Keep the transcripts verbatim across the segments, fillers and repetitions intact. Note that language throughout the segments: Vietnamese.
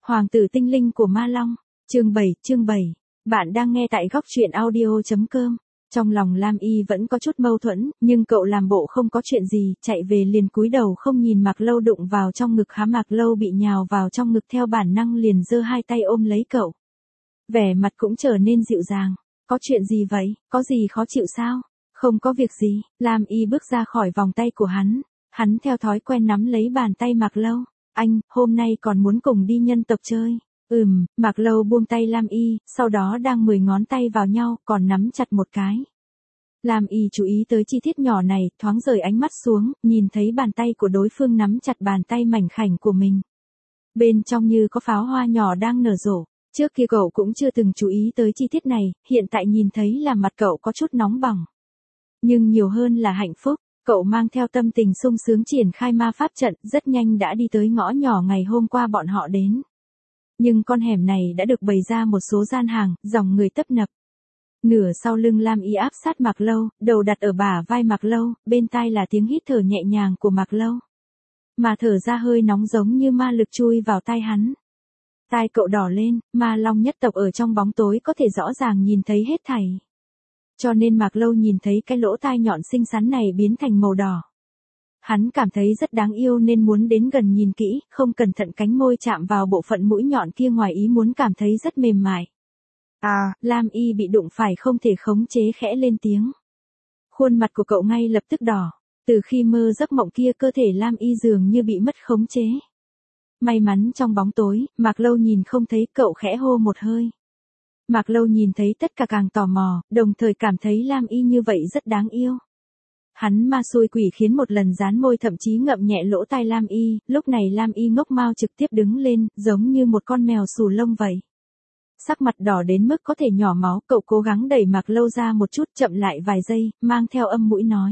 Hoàng tử tinh linh của Ma Long, chương bảy, chương bảy. Bạn đang nghe tại góc truyện audio chấm com. Trong lòng Lam Y vẫn có chút mâu thuẫn, nhưng cậu làm bộ không có chuyện gì, chạy về liền cúi đầu không nhìn Mạc Lâu đụng vào trong ngực há Mạc Lâu bị nhào vào trong ngực theo bản năng liền giơ hai tay ôm lấy cậu. Vẻ mặt cũng trở nên dịu dàng. Có chuyện gì vậy, có gì khó chịu sao? Không có việc gì, Lam Y bước ra khỏi vòng tay của hắn. Hắn theo thói quen nắm lấy bàn tay Mạc Lâu. Anh, hôm nay còn muốn cùng đi nhân tộc chơi. Ừm, Mạc Lâu buông tay Lam Y, sau đó đang mười ngón tay vào nhau, còn nắm chặt một cái. Lam Y chú ý tới chi tiết nhỏ này, thoáng rời ánh mắt xuống, nhìn thấy bàn tay của đối phương nắm chặt bàn tay mảnh khảnh của mình. Bên trong như có pháo hoa nhỏ đang nở rộ. Trước kia cậu cũng chưa từng chú ý tới chi tiết này, hiện tại nhìn thấy là mặt cậu có chút nóng bỏng. Nhưng nhiều hơn là hạnh phúc. Cậu mang theo tâm tình sung sướng triển khai ma pháp trận, rất nhanh đã đi tới ngõ nhỏ ngày hôm qua bọn họ đến. Nhưng con hẻm này đã được bày ra một số gian hàng, dòng người tấp nập. Nửa sau lưng Lam Y áp sát Mạc Lâu, đầu đặt ở bả vai Mạc Lâu, bên tai là tiếng hít thở nhẹ nhàng của Mạc Lâu. Mà thở ra hơi nóng giống như ma lực chui vào tai hắn. Tai cậu đỏ lên, Ma Long nhất tộc ở trong bóng tối có thể rõ ràng nhìn thấy hết thảy. Cho nên Mạc Lâu nhìn thấy cái lỗ tai nhọn xinh xắn này biến thành màu đỏ. Hắn cảm thấy rất đáng yêu nên muốn đến gần nhìn kỹ, không cẩn thận cánh môi chạm vào bộ phận mũi nhọn kia ngoài ý muốn cảm thấy rất mềm mại. À, Lam Y bị đụng phải không thể khống chế khẽ lên tiếng. Khuôn mặt của cậu ngay lập tức đỏ, từ khi mơ giấc mộng kia cơ thể Lam Y dường như bị mất khống chế. May mắn trong bóng tối, Mạc Lâu nhìn không thấy, cậu khẽ hô một hơi. Mạc Lâu nhìn thấy tất cả càng tò mò, đồng thời cảm thấy Lam Y như vậy rất đáng yêu. Hắn ma xui quỷ khiến một lần dán môi thậm chí ngậm nhẹ lỗ tai Lam Y, lúc này Lam Y ngốc mau trực tiếp đứng lên, giống như một con mèo xù lông vậy. Sắc mặt đỏ đến mức có thể nhỏ máu, cậu cố gắng đẩy Mạc Lâu ra một chút, chậm lại vài giây, mang theo âm mũi nói.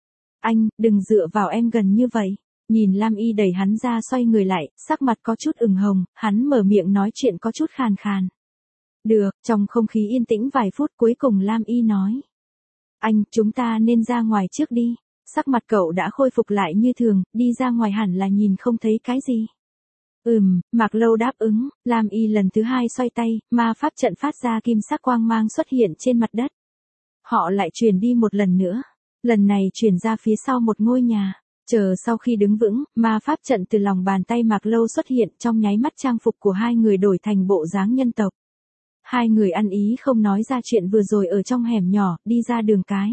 Anh, đừng dựa vào em gần như vậy. Nhìn Lam Y đẩy hắn ra xoay người lại, sắc mặt có chút ửng hồng, hắn mở miệng nói chuyện có chút khàn khàn. Được, trong không khí yên tĩnh vài phút cuối cùng Lam Y nói. Anh, chúng ta nên ra ngoài trước đi. Sắc mặt cậu đã khôi phục lại như thường, đi ra ngoài hẳn là nhìn không thấy cái gì. Ừm, Mạc Lâu đáp ứng, Lam Y lần thứ hai xoay tay, ma pháp trận phát ra kim sắc quang mang xuất hiện trên mặt đất. Họ lại chuyển đi một lần nữa. Lần này chuyển ra phía sau một ngôi nhà. Chờ sau khi đứng vững, ma pháp trận từ lòng bàn tay Mạc Lâu xuất hiện, trong nháy mắt trang phục của hai người đổi thành bộ dáng nhân tộc. Hai người ăn ý không nói ra chuyện vừa rồi ở trong hẻm nhỏ, đi ra đường cái.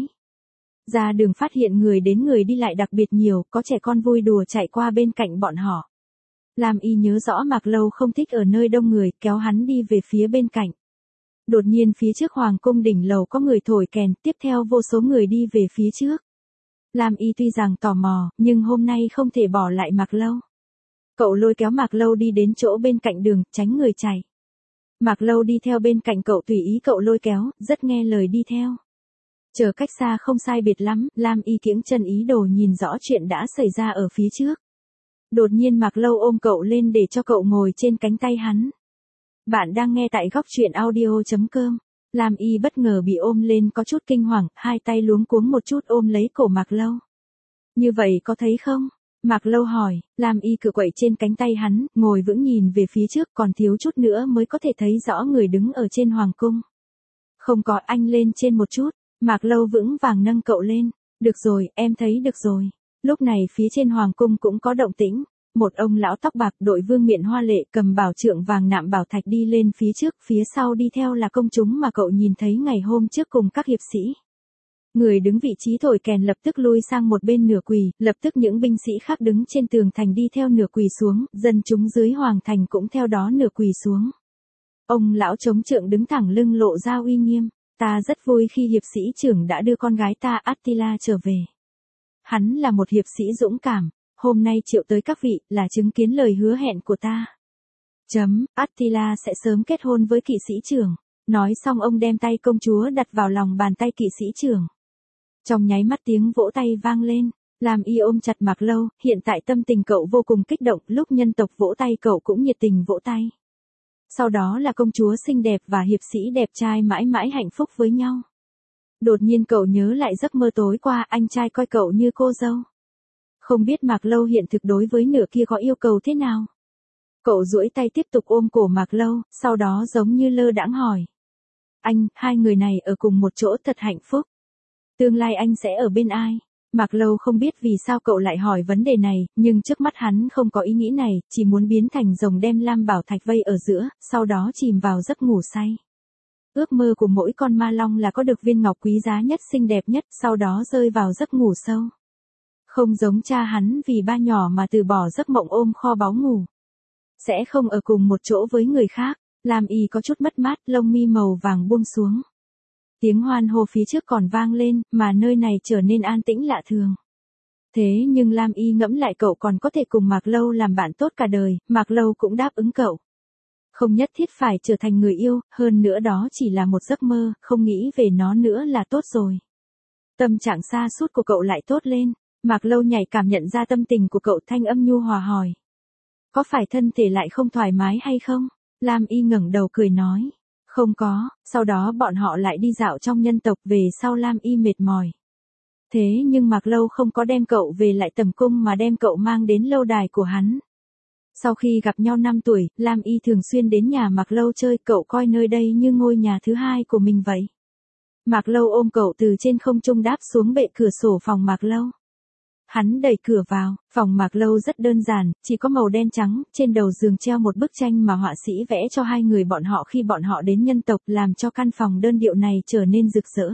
Ra đường phát hiện người đến người đi lại đặc biệt nhiều, có trẻ con vui đùa chạy qua bên cạnh bọn họ. Lam Y nhớ rõ Mạc Lâu không thích ở nơi đông người, kéo hắn đi về phía bên cạnh. Đột nhiên phía trước hoàng cung đỉnh lầu có người thổi kèn, tiếp theo vô số người đi về phía trước. Lam Y tuy rằng tò mò, nhưng hôm nay không thể bỏ lại Mạc Lâu. Cậu lôi kéo Mạc Lâu đi đến chỗ bên cạnh đường, tránh người chạy. Mạc Lâu đi theo bên cạnh cậu tùy ý cậu lôi kéo, rất nghe lời đi theo. Chờ cách xa không sai biệt lắm, Lam Y kiễng chân ý đồ nhìn rõ chuyện đã xảy ra ở phía trước. Đột nhiên Mạc Lâu ôm cậu lên để cho cậu ngồi trên cánh tay hắn. Bạn đang nghe tại góc truyện audio chấm com. Lam Y bất ngờ bị ôm lên có chút kinh hoàng, hai tay luống cuống một chút ôm lấy cổ Mạc Lâu. Như vậy có thấy không? Mạc Lâu hỏi, Lam Y cựa quậy trên cánh tay hắn, ngồi vững nhìn về phía trước, còn thiếu chút nữa mới có thể thấy rõ người đứng ở trên hoàng cung. Không có, anh lên trên một chút. Mạc Lâu vững vàng nâng cậu lên. Được rồi, em thấy được rồi. Lúc này phía trên hoàng cung cũng có động tĩnh. Một ông lão tóc bạc đội vương miện hoa lệ cầm bảo trượng vàng nạm bảo thạch đi lên phía trước, phía sau đi theo là công chúng mà cậu nhìn thấy ngày hôm trước cùng các hiệp sĩ. Người đứng vị trí thổi kèn lập tức lui sang một bên nửa quỳ, lập tức những binh sĩ khác đứng trên tường thành đi theo nửa quỳ xuống, dân chúng dưới hoàng thành cũng theo đó nửa quỳ xuống. Ông lão chống trượng đứng thẳng lưng lộ ra uy nghiêm, ta rất vui khi hiệp sĩ trưởng đã đưa con gái ta Attila trở về. Hắn là một hiệp sĩ dũng cảm. Hôm nay triệu tới các vị, là chứng kiến lời hứa hẹn của ta. Chấm, Attila sẽ sớm kết hôn với kỵ sĩ trưởng. Nói xong ông đem tay công chúa đặt vào lòng bàn tay kỵ sĩ trưởng. Trong nháy mắt tiếng vỗ tay vang lên, Lam Y ôm chặt Mạc Lâu, hiện tại tâm tình cậu vô cùng kích động, lúc nhân tộc vỗ tay cậu cũng nhiệt tình vỗ tay. Sau đó là công chúa xinh đẹp và hiệp sĩ đẹp trai mãi mãi hạnh phúc với nhau. Đột nhiên cậu nhớ lại giấc mơ tối qua, anh trai coi cậu như cô dâu. Không biết Mạc Lâu hiện thực đối với nửa kia có yêu cầu thế nào? Cậu duỗi tay tiếp tục ôm cổ Mạc Lâu, sau đó giống như lơ đãng hỏi. Anh, hai người này ở cùng một chỗ thật hạnh phúc. Tương lai anh sẽ ở bên ai? Mạc Lâu không biết vì sao cậu lại hỏi vấn đề này, nhưng trước mắt hắn không có ý nghĩ này, chỉ muốn biến thành rồng đem Lam Bảo Thạch vây ở giữa, sau đó chìm vào giấc ngủ say. Ước mơ của mỗi con ma long là có được viên ngọc quý giá nhất xinh đẹp nhất, sau đó rơi vào giấc ngủ sâu. Không giống cha hắn vì ba nhỏ mà từ bỏ giấc mộng ôm kho báu ngủ. Sẽ không ở cùng một chỗ với người khác, Lam Y có chút mất mát, lông mi màu vàng buông xuống. Tiếng hoan hô phía trước còn vang lên, mà nơi này trở nên an tĩnh lạ thường. Thế nhưng Lam Y ngẫm lại cậu còn có thể cùng Mạc Lâu làm bạn tốt cả đời, Mạc Lâu cũng đáp ứng cậu. Không nhất thiết phải trở thành người yêu, hơn nữa đó chỉ là một giấc mơ, không nghĩ về nó nữa là tốt rồi. Tâm trạng sa sút của cậu lại tốt lên, Mạc Lâu nhảy cảm nhận ra tâm tình của cậu, thanh âm nhu hòa hỏi. Có phải thân thể lại không thoải mái hay không? Lam Y ngẩng đầu cười nói. Không có, sau đó bọn họ lại đi dạo trong nhân tộc, về sau Lam Y mệt mỏi. Thế nhưng Mạc Lâu không có đem cậu về lại tầm cung mà đem cậu mang đến lâu đài của hắn. Sau khi gặp nhau năm tuổi, Lam Y thường xuyên đến nhà Mạc Lâu chơi, cậu coi nơi đây như ngôi nhà thứ hai của mình vậy. Mạc Lâu ôm cậu từ trên không trung đáp xuống bệ cửa sổ phòng Mạc Lâu. Hắn đẩy cửa vào, phòng Mạc Lâu rất đơn giản, chỉ có màu đen trắng, trên đầu giường treo một bức tranh mà họa sĩ vẽ cho hai người bọn họ khi bọn họ đến nhân tộc, làm cho căn phòng đơn điệu này trở nên rực rỡ.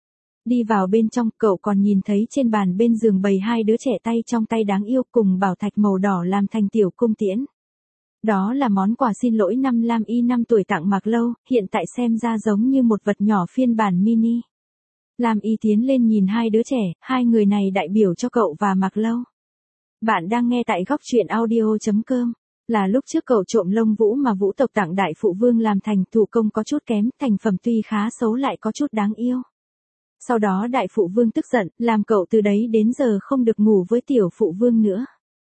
Đi vào bên trong, cậu còn nhìn thấy trên bàn bên giường bày hai đứa trẻ tay trong tay đáng yêu cùng bảo thạch màu đỏ làm thành tiểu cung tiễn. Đó là món quà xin lỗi năm Lam Y năm tuổi tặng Mạc Lâu, hiện tại xem ra giống như một vật nhỏ phiên bản mini. Lam Y tiến lên nhìn hai đứa trẻ, hai người này đại biểu cho cậu và Mạc Lâu. Bạn đang nghe tại góc truyện audio chấm com. Là lúc trước cậu trộm lông vũ mà vũ tộc tặng đại phụ vương làm thành, thủ công có chút kém, thành phẩm tuy khá xấu lại có chút đáng yêu. Sau đó đại phụ vương tức giận, làm cậu từ đấy đến giờ không được ngủ với tiểu phụ vương nữa.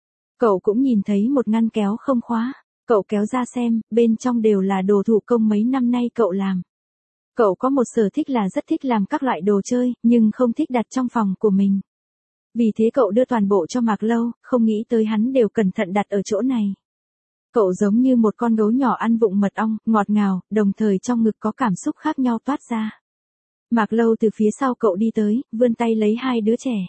Cậu cũng nhìn thấy một ngăn kéo không khóa, cậu kéo ra xem, bên trong đều là đồ thủ công mấy năm nay cậu làm. Cậu có một sở thích là rất thích làm các loại đồ chơi, nhưng không thích đặt trong phòng của mình. Vì thế cậu đưa toàn bộ cho Mạc Lâu, không nghĩ tới hắn đều cẩn thận đặt ở chỗ này. Cậu giống như một con gấu nhỏ ăn vụng mật ong, ngọt ngào, đồng thời trong ngực có cảm xúc khác nhau toát ra. Mạc Lâu từ phía sau cậu đi tới, vươn tay lấy hai đứa trẻ.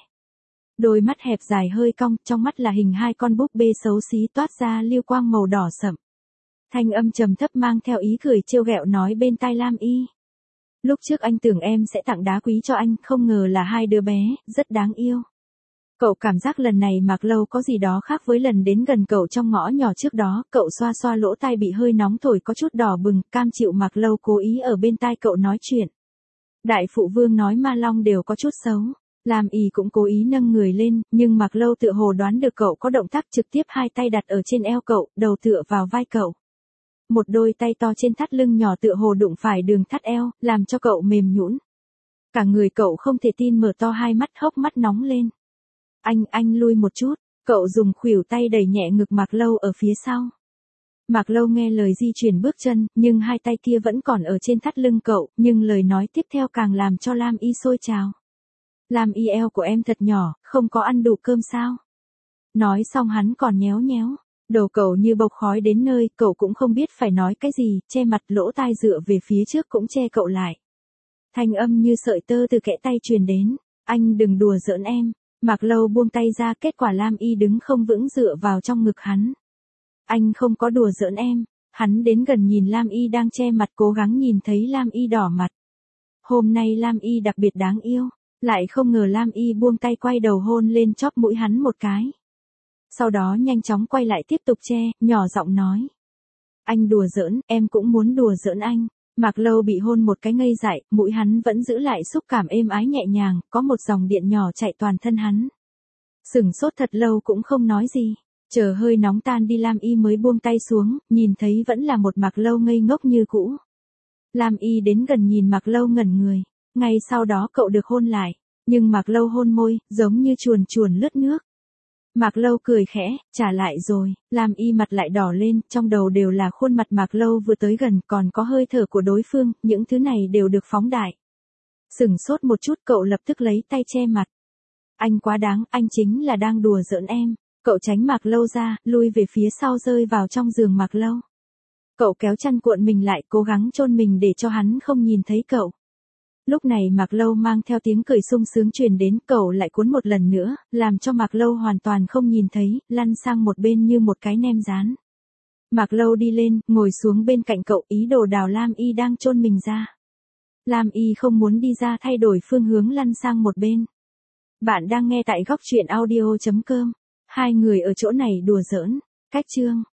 Đôi mắt hẹp dài hơi cong, trong mắt là hình hai con búp bê xấu xí toát ra lưu quang màu đỏ sậm. Thanh âm trầm thấp mang theo ý cười trêu ghẹo nói bên tai Lam Y. Lúc trước anh tưởng em sẽ tặng đá quý cho anh, không ngờ là hai đứa bé, rất đáng yêu. Cậu cảm giác lần này Mạc Lâu có gì đó khác với lần đến gần cậu trong ngõ nhỏ trước đó, cậu xoa xoa lỗ tai bị hơi nóng thổi có chút đỏ bừng, cam chịu Mạc Lâu cố ý ở bên tai cậu nói chuyện. Đại phụ vương nói ma long đều có chút xấu, Lam Y cũng cố ý nâng người lên, nhưng Mạc Lâu tựa hồ đoán được cậu có động tác, trực tiếp hai tay đặt ở trên eo cậu, đầu tựa vào vai cậu. Một đôi tay to trên thắt lưng nhỏ tựa hồ đụng phải đường thắt eo, làm cho cậu mềm nhũn. Cả người cậu không thể tin mở to hai mắt, hốc mắt nóng lên. Anh, anh lui một chút, cậu dùng khuỷu tay đẩy nhẹ ngực Mạc Lâu ở phía sau. Mạc Lâu nghe lời di chuyển bước chân, nhưng hai tay kia vẫn còn ở trên thắt lưng cậu, nhưng lời nói tiếp theo càng làm cho Lam Y sôi trào. Lam Y, eo của em thật nhỏ, không có ăn đủ cơm sao? Nói xong hắn còn nhéo nhéo. Đầu cậu như bốc khói đến nơi, cậu cũng không biết phải nói cái gì, che mặt, lỗ tai dựa về phía trước cũng che cậu lại. Thanh âm như sợi tơ từ kẽ tay truyền đến, anh đừng đùa giỡn em. Mạc Lâu buông tay ra, kết quả Lam Y đứng không vững dựa vào trong ngực hắn. Anh không có đùa giỡn em. Hắn đến gần nhìn Lam Y đang che mặt, cố gắng nhìn thấy Lam Y đỏ mặt. Hôm nay Lam Y đặc biệt đáng yêu, lại không ngờ Lam Y buông tay quay đầu hôn lên chóp mũi hắn một cái. Sau đó nhanh chóng quay lại tiếp tục che, nhỏ giọng nói. Anh đùa giỡn, em cũng muốn đùa giỡn anh. Mạc Lâu bị hôn một cái ngây dại, mũi hắn vẫn giữ lại xúc cảm êm ái nhẹ nhàng, có một dòng điện nhỏ chạy toàn thân hắn. Sửng sốt thật lâu cũng không nói gì, chờ hơi nóng tan đi Lam Y mới buông tay xuống, nhìn thấy vẫn là một Mạc Lâu ngây ngốc như cũ. Lam Y đến gần nhìn Mạc Lâu ngẩn người, ngay sau đó cậu được hôn lại, nhưng Mạc Lâu hôn môi, giống như chuồn chuồn lướt nước. Mạc Lâu cười khẽ, trả lại rồi, Lam Y mặt lại đỏ lên, trong đầu đều là khuôn mặt Mạc Lâu vừa tới gần, còn có hơi thở của đối phương, những thứ này đều được phóng đại. Sửng sốt một chút cậu lập tức lấy tay che mặt. Anh quá đáng, anh chính là đang đùa giỡn em. Cậu tránh Mạc Lâu ra, lui về phía sau rơi vào trong giường Mạc Lâu. Cậu kéo chăn cuộn mình lại, cố gắng chôn mình để cho hắn không nhìn thấy cậu. Lúc này Mạc Lâu mang theo tiếng cười sung sướng truyền đến, cậu lại cuốn một lần nữa, làm cho Mạc Lâu hoàn toàn không nhìn thấy, lăn sang một bên như một cái nem rán. Mạc Lâu đi lên, ngồi xuống bên cạnh cậu, ý đồ đào Lam Y đang chôn mình ra. Lam Y không muốn đi ra, thay đổi phương hướng lăn sang một bên. Bạn đang nghe tại góc truyện audio chấm com. Hai người ở chỗ này đùa giỡn. Cách chương